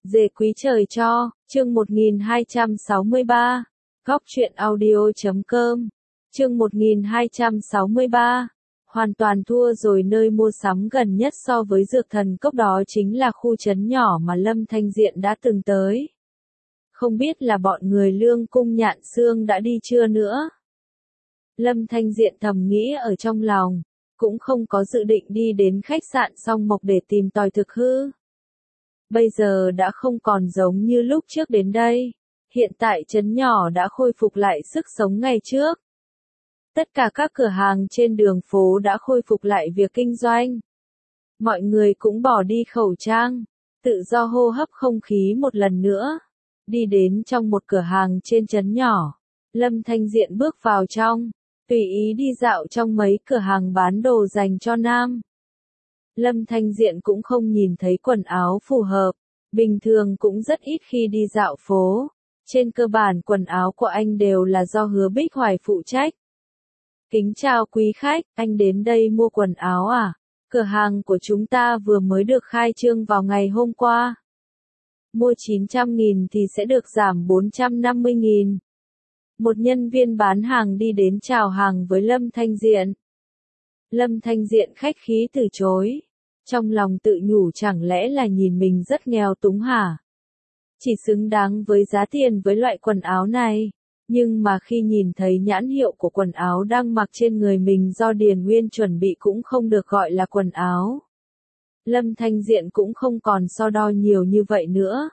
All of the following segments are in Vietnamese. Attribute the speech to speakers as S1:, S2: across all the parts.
S1: Dề quý trời cho, chương 1263, góc truyện audio.com, chương 1263, hoàn toàn thua rồi. Nơi mua sắm gần nhất so với Dược Thần Cốc đó chính là khu trấn nhỏ mà Lâm Thanh Diện đã từng tới. Không biết là bọn người Lương Cung Nhạn Xương đã đi chưa nữa. Lâm Thanh Diện thầm nghĩ ở trong lòng, cũng không có dự định đi đến khách sạn Song Mộc để tìm tòi thực hư. Bây giờ đã không còn giống như lúc trước đến đây, hiện tại trấn nhỏ đã khôi phục lại sức sống ngày trước. Tất cả các cửa hàng trên đường phố đã khôi phục lại việc kinh doanh. Mọi người cũng bỏ đi khẩu trang, tự do hô hấp không khí một lần nữa. Đi đến trong một cửa hàng trên trấn nhỏ, Lâm Thanh Diện bước vào trong, tùy ý đi dạo trong mấy cửa hàng bán đồ dành cho nam. Lâm Thanh Diện cũng không nhìn thấy quần áo phù hợp, bình thường cũng rất ít khi đi dạo phố. Trên cơ bản quần áo của anh đều là do Hứa Bích Hoài phụ trách. Kính chào quý khách, anh đến đây mua quần áo à? Cửa hàng của chúng ta vừa mới được khai trương vào ngày hôm qua. Mua 900.000 thì sẽ được giảm 450.000. Một nhân viên bán hàng đi đến chào hàng với Lâm Thanh Diện. Lâm Thanh Diện khách khí từ chối. Trong lòng tự nhủ chẳng lẽ là nhìn mình rất nghèo túng hả? Chỉ xứng đáng với giá tiền với loại quần áo này. Nhưng mà khi nhìn thấy nhãn hiệu của quần áo đang mặc trên người mình do Điền Nguyên chuẩn bị cũng không được gọi là quần áo. Lâm Thanh Diện cũng không còn so đo nhiều như vậy nữa.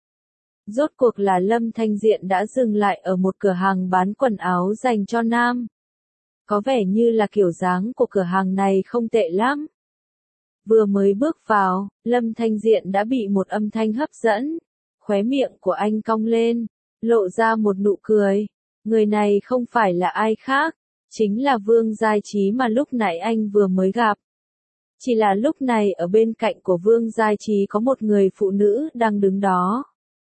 S1: Rốt cuộc là Lâm Thanh Diện đã dừng lại ở một cửa hàng bán quần áo dành cho nam. Có vẻ như là kiểu dáng của cửa hàng này không tệ lắm. Vừa mới bước vào, Lâm Thanh Diện đã bị một âm thanh hấp dẫn. Khóe miệng của anh cong lên, lộ ra một nụ cười. Người này không phải là ai khác, chính là Vương Giai Trí mà lúc nãy anh vừa mới gặp. Chỉ là lúc này ở bên cạnh của Vương Giai Trí có một người phụ nữ đang đứng đó.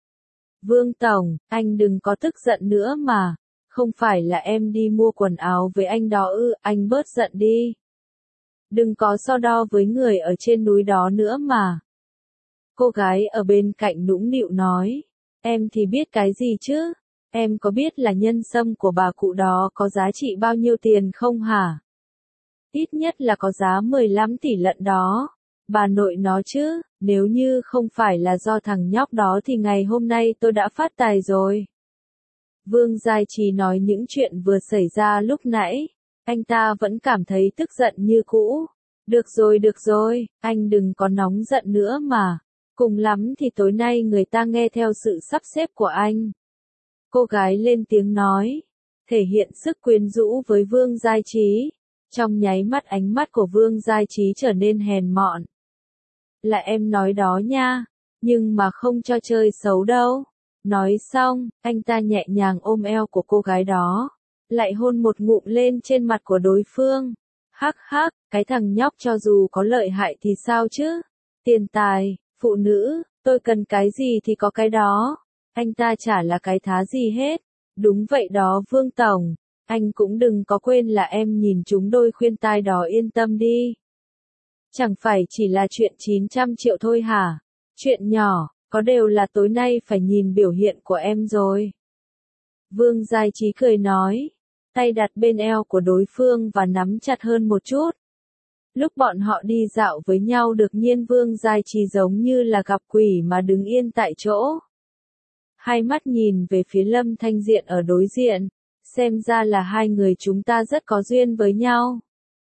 S1: Vương Tổng, anh đừng có tức giận nữa mà. Không phải là em đi mua quần áo với anh đó ư, anh bớt giận đi. Đừng có so đo với người ở trên núi đó nữa mà. Cô gái ở bên cạnh nũng nịu nói. Em thì biết cái gì chứ? Em có biết là nhân sâm của bà cụ đó có giá trị bao nhiêu tiền không hả? Ít nhất là có giá 15 tỷ lận đó. Bà nội nó chứ, nếu như không phải là do thằng nhóc đó thì ngày hôm nay tôi đã phát tài rồi. Vương Giai Trí nói những chuyện vừa xảy ra lúc nãy. Anh ta vẫn cảm thấy tức giận như cũ. Được rồi, anh đừng có nóng giận nữa mà. Cùng lắm thì tối nay người ta nghe theo sự sắp xếp của anh. Cô gái lên tiếng nói, thể hiện sức quyến rũ với Vương Giai Trí. Trong nháy mắt ánh mắt của Vương Giai Trí trở nên hèn mọn. Là em nói đó nha, nhưng mà không cho chơi xấu đâu. Nói xong, anh ta nhẹ nhàng ôm eo của cô gái đó, lại hôn một ngụm lên trên mặt của đối phương. Hắc hắc, cái thằng nhóc cho dù có lợi hại thì sao chứ? Tiền tài, phụ nữ, tôi cần cái gì thì có cái đó. Anh ta chả là cái thá gì hết. Đúng vậy đó Vương Tổng, anh cũng đừng có quên là em nhìn chúng đôi khuyên tai đó, yên tâm đi. Chẳng phải chỉ là chuyện 900 triệu thôi hả? Chuyện nhỏ, có đều là tối nay phải nhìn biểu hiện của em rồi. Vương Giai Trí cười nói, tay đặt bên eo của đối phương và nắm chặt hơn một chút. Lúc bọn họ đi dạo với nhau đột nhiên Vương Giai Trí giống như là gặp quỷ mà đứng yên tại chỗ. Hai mắt nhìn về phía Lâm Thanh Diện ở đối diện, xem ra là hai người chúng ta rất có duyên với nhau.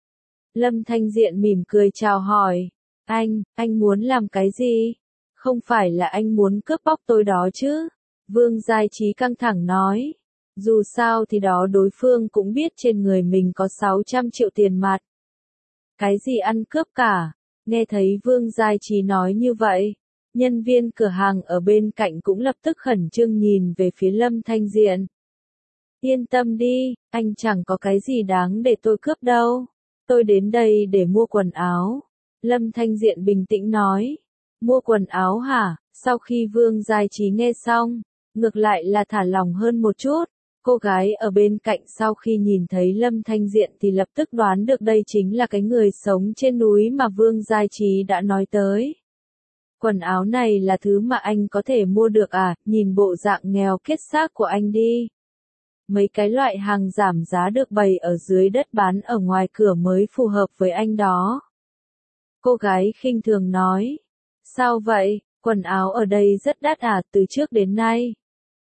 S1: Lâm Thanh Diện mỉm cười chào hỏi, anh muốn làm cái gì? Không phải là anh muốn cướp bóc tôi đó chứ? Vương Giai Trí căng thẳng nói, dù sao thì đó đối phương cũng biết trên người mình có 600 triệu tiền mặt. Cái gì ăn cướp cả? Nghe thấy Vương Giai Trí nói như vậy, nhân viên cửa hàng ở bên cạnh cũng lập tức khẩn trương nhìn về phía Lâm Thanh Diện. Yên tâm đi, anh chẳng có cái gì đáng để tôi cướp đâu. Tôi đến đây để mua quần áo. Lâm Thanh Diện bình tĩnh nói. Mua quần áo hả? Sau khi Vương Giai Trí nghe xong, ngược lại là thả lòng hơn một chút. Cô gái ở bên cạnh sau khi nhìn thấy Lâm Thanh Diện thì lập tức đoán được đây chính là cái người sống trên núi mà Vương Giai Trí đã nói tới. Quần áo này là thứ mà anh có thể mua được à, nhìn bộ dạng nghèo kiết xác của anh đi. Mấy cái loại hàng giảm giá được bày ở dưới đất bán ở ngoài cửa mới phù hợp với anh đó. Cô gái khinh thường nói. Sao vậy, quần áo ở đây rất đắt à, từ trước đến nay.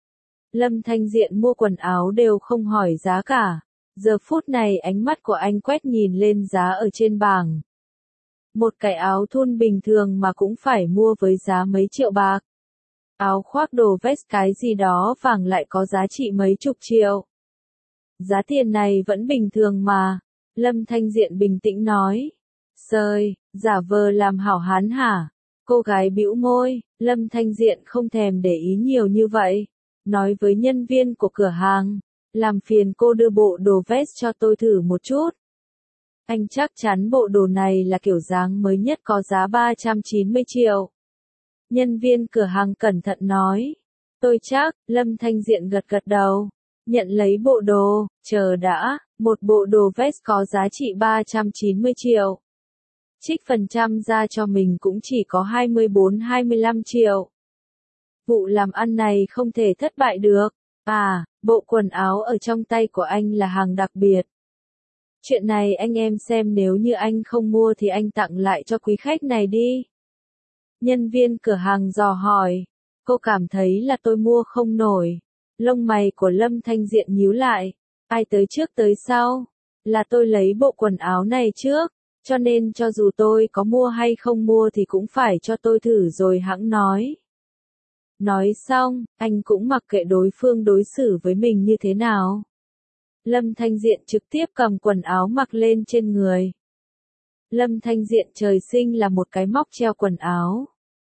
S1: Lâm Thanh Diện mua quần áo đều không hỏi giá cả. Giờ phút này ánh mắt của anh quét nhìn lên giá ở trên bảng. Một cái áo thun bình thường mà cũng phải mua với giá mấy triệu bạc. Áo khoác đồ vest cái gì đó vàng lại có giá trị mấy chục triệu. Giá tiền này vẫn bình thường mà. Lâm Thanh Diện bình tĩnh nói. Sơi, giả vờ làm hảo hán hả? Cô gái bĩu môi, Lâm Thanh Diện không thèm để ý nhiều như vậy. Nói với nhân viên của cửa hàng, làm phiền cô đưa bộ đồ vest cho tôi thử một chút. Anh chắc chắn bộ đồ này là kiểu dáng mới nhất có giá 390 triệu. Nhân viên cửa hàng cẩn thận nói. Tôi chắc, Lâm Thanh Diện gật gật đầu. Nhận lấy bộ đồ, chờ đã, một bộ đồ vest có giá trị 390 triệu. Trích phần trăm ra cho mình cũng chỉ có 24-25 triệu. Vụ làm ăn này không thể thất bại được. À, bộ quần áo ở trong tay của anh là hàng đặc biệt. Chuyện này anh em xem nếu như anh không mua thì anh tặng lại cho quý khách này đi. Nhân viên cửa hàng dò hỏi. Cô cảm thấy là tôi mua không nổi. Lông mày của Lâm Thanh Diện nhíu lại. Ai tới trước tới sau? Là tôi lấy bộ quần áo này trước. Cho nên cho dù tôi có mua hay không mua thì cũng phải cho tôi thử rồi hẵng nói. Nói xong, anh cũng mặc kệ đối phương đối xử với mình như thế nào. Lâm Thanh Diện trực tiếp cầm quần áo mặc lên trên người. Lâm Thanh Diện trời sinh là một cái móc treo quần áo.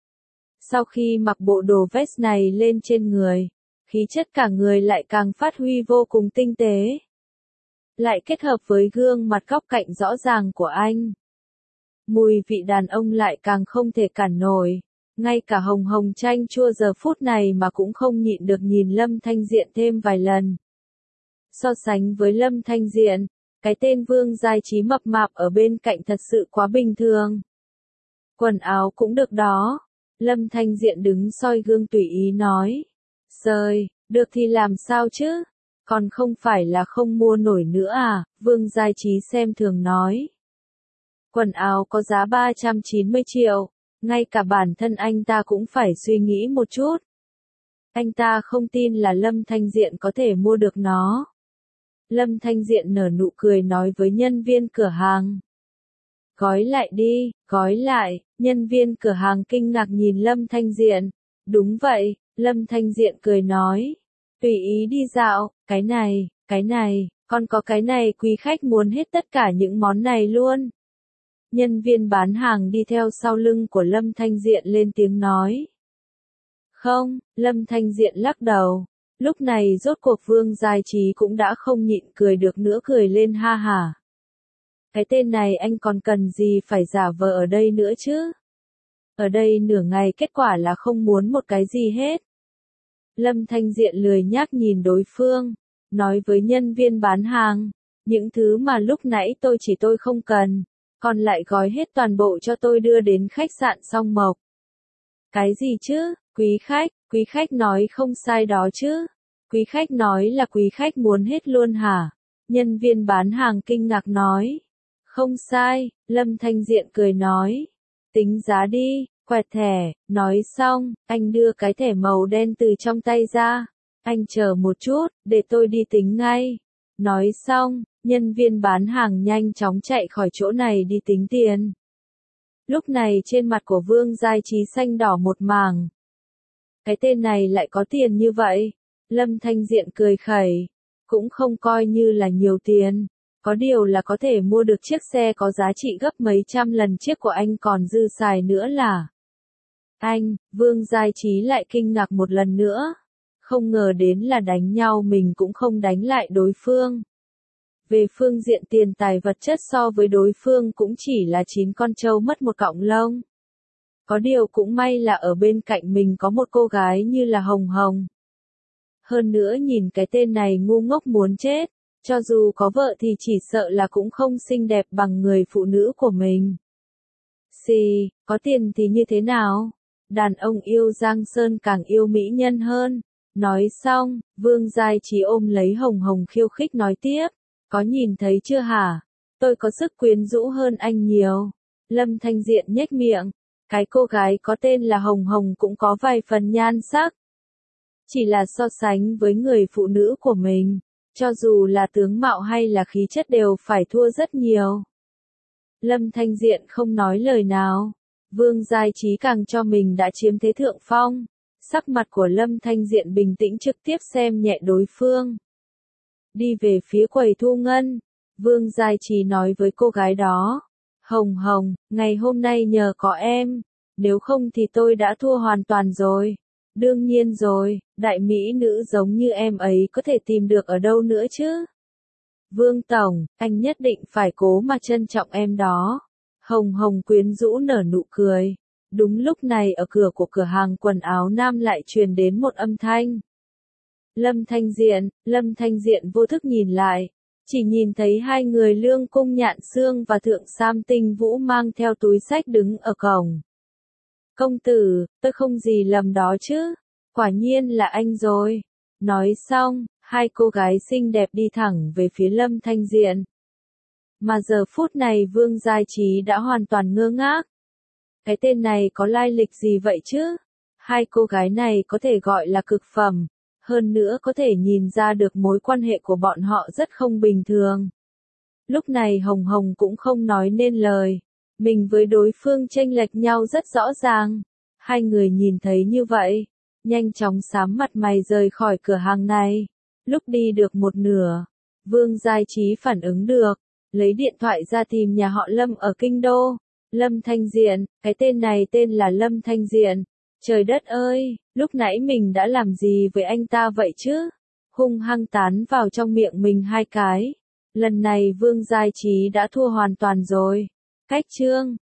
S1: Sau khi mặc bộ đồ vest này lên trên người, khí chất cả người lại càng phát huy vô cùng tinh tế. Lại kết hợp với gương mặt góc cạnh rõ ràng của anh. Mùi vị đàn ông lại càng không thể cản nổi. Ngay cả Hồng Hồng chanh chua giờ phút này mà cũng không nhịn được nhìn Lâm Thanh Diện thêm vài lần. So sánh với Lâm Thanh Diện, cái tên Vương Giai Trí mập mạp ở bên cạnh thật sự quá bình thường. Quần áo cũng được đó. Lâm Thanh Diện đứng soi gương tùy ý nói. Sơi, được thì làm sao chứ? Còn không phải là không mua nổi nữa à? Vương Giai Trí xem thường nói. Quần áo có giá 390 triệu. Ngay cả bản thân anh ta cũng phải suy nghĩ một chút. Anh ta không tin là Lâm Thanh Diện có thể mua được nó. Lâm Thanh Diện nở nụ cười nói với nhân viên cửa hàng. Gói lại đi, gói lại. Nhân viên cửa hàng kinh ngạc nhìn Lâm Thanh Diện. Đúng vậy, Lâm Thanh Diện cười nói. Tùy ý đi dạo, cái này, còn có cái này quý khách muốn hết tất cả những món này luôn. Nhân viên bán hàng đi theo sau lưng của Lâm Thanh Diện lên tiếng nói. Không, Lâm Thanh Diện lắc đầu. Lúc này rốt cuộc Vương Giai Trí cũng đã không nhịn cười được nữa cười lên ha hả. Cái tên này anh còn cần gì phải giả vờ ở đây nữa chứ? Ở đây nửa ngày kết quả là không muốn một cái gì hết. Lâm Thanh Diện lười nhác nhìn đối phương, nói với nhân viên bán hàng. Những thứ mà lúc nãy tôi không cần. Còn lại gói hết toàn bộ cho tôi đưa đến khách sạn Song Mộc. Cái gì chứ, quý khách nói không sai đó chứ. Quý khách nói là quý khách muốn hết luôn hả? Nhân viên bán hàng kinh ngạc nói. Không sai, Lâm Thanh Diện cười nói. Tính giá đi, quẹt thẻ, nói xong, anh đưa cái thẻ màu đen từ trong tay ra. Anh chờ một chút, để tôi đi tính ngay. Nói xong, nhân viên bán hàng nhanh chóng chạy khỏi chỗ này đi tính tiền. Lúc này trên mặt của Vương Giai Trí xanh đỏ một mảng. Cái tên này lại có tiền như vậy. Lâm Thanh Diện cười khẩy. Cũng không coi như là nhiều tiền. Có điều là có thể mua được chiếc xe có giá trị gấp mấy trăm lần chiếc của anh còn dư xài nữa là. Anh, Vương Giai Trí lại kinh ngạc một lần nữa. Không ngờ đến là đánh nhau mình cũng không đánh lại đối phương. Về phương diện tiền tài vật chất so với đối phương cũng chỉ là 9 con trâu mất một cọng lông. Có điều cũng may là ở bên cạnh mình có một cô gái như là Hồng Hồng. Hơn nữa nhìn cái tên này ngu ngốc muốn chết, cho dù có vợ thì chỉ sợ là cũng không xinh đẹp bằng người phụ nữ của mình. Xì, có tiền thì như thế nào? đàn ông yêu Giang Sơn càng yêu mỹ nhân hơn. Nói xong, Vương Giai Trí ôm lấy Hồng Hồng khiêu khích nói tiếp, có nhìn thấy chưa hả? Tôi có sức quyến rũ hơn anh nhiều. Lâm Thanh Diện nhếch miệng, cái cô gái có tên là Hồng Hồng cũng có vài phần nhan sắc. Chỉ là so sánh với người phụ nữ của mình, cho dù là tướng mạo hay là khí chất đều phải thua rất nhiều. Lâm Thanh Diện không nói lời nào. Vương Giai Trí càng cho mình đã chiếm thế thượng phong. Sắc mặt của Lâm Thanh Diện bình tĩnh trực tiếp xem nhẹ đối phương. Đi về phía quầy thu ngân. Vương Giai Trí nói với cô gái đó. Hồng Hồng, ngày hôm nay nhờ có em. Nếu không thì tôi đã thua hoàn toàn rồi. Đương nhiên rồi, đại mỹ nữ giống như em ấy có thể tìm được ở đâu nữa chứ? Vương Tổng, anh nhất định phải cố mà trân trọng em đó. Hồng Hồng quyến rũ nở nụ cười. Đúng lúc này ở cửa của cửa hàng quần áo nam lại truyền đến một âm thanh. Lâm Thanh Diện vô thức nhìn lại. Chỉ nhìn thấy hai người Lương Cung Nhạn Xương và Thượng Sam Tinh Vũ mang theo túi xách đứng ở cổng. Công tử, tôi không gì lầm đó chứ. Quả nhiên là anh rồi. Nói xong, hai cô gái xinh đẹp đi thẳng về phía Lâm Thanh Diện. Mà giờ phút này Vương Giai Trí đã hoàn toàn ngơ ngác. Cái tên này có lai lịch gì vậy chứ? Hai cô gái này có thể gọi là cực phẩm. Hơn nữa có thể nhìn ra được mối quan hệ của bọn họ rất không bình thường. Lúc này Hồng Hồng cũng không nói nên lời. Mình với đối phương chênh lệch nhau rất rõ ràng. Hai người nhìn thấy như vậy, nhanh chóng xám mặt mày rời khỏi cửa hàng này. Lúc đi được một nửa, Vương Giai Trí phản ứng được, lấy điện thoại ra tìm nhà họ Lâm ở Kinh Đô. Lâm Thanh Diện, cái tên này tên là Lâm Thanh Diện. Trời đất ơi, lúc nãy mình đã làm gì với anh ta vậy chứ? Hung hăng tán vào trong miệng mình hai cái. Lần này Vương Giai Trí đã thua hoàn toàn rồi. Cách chương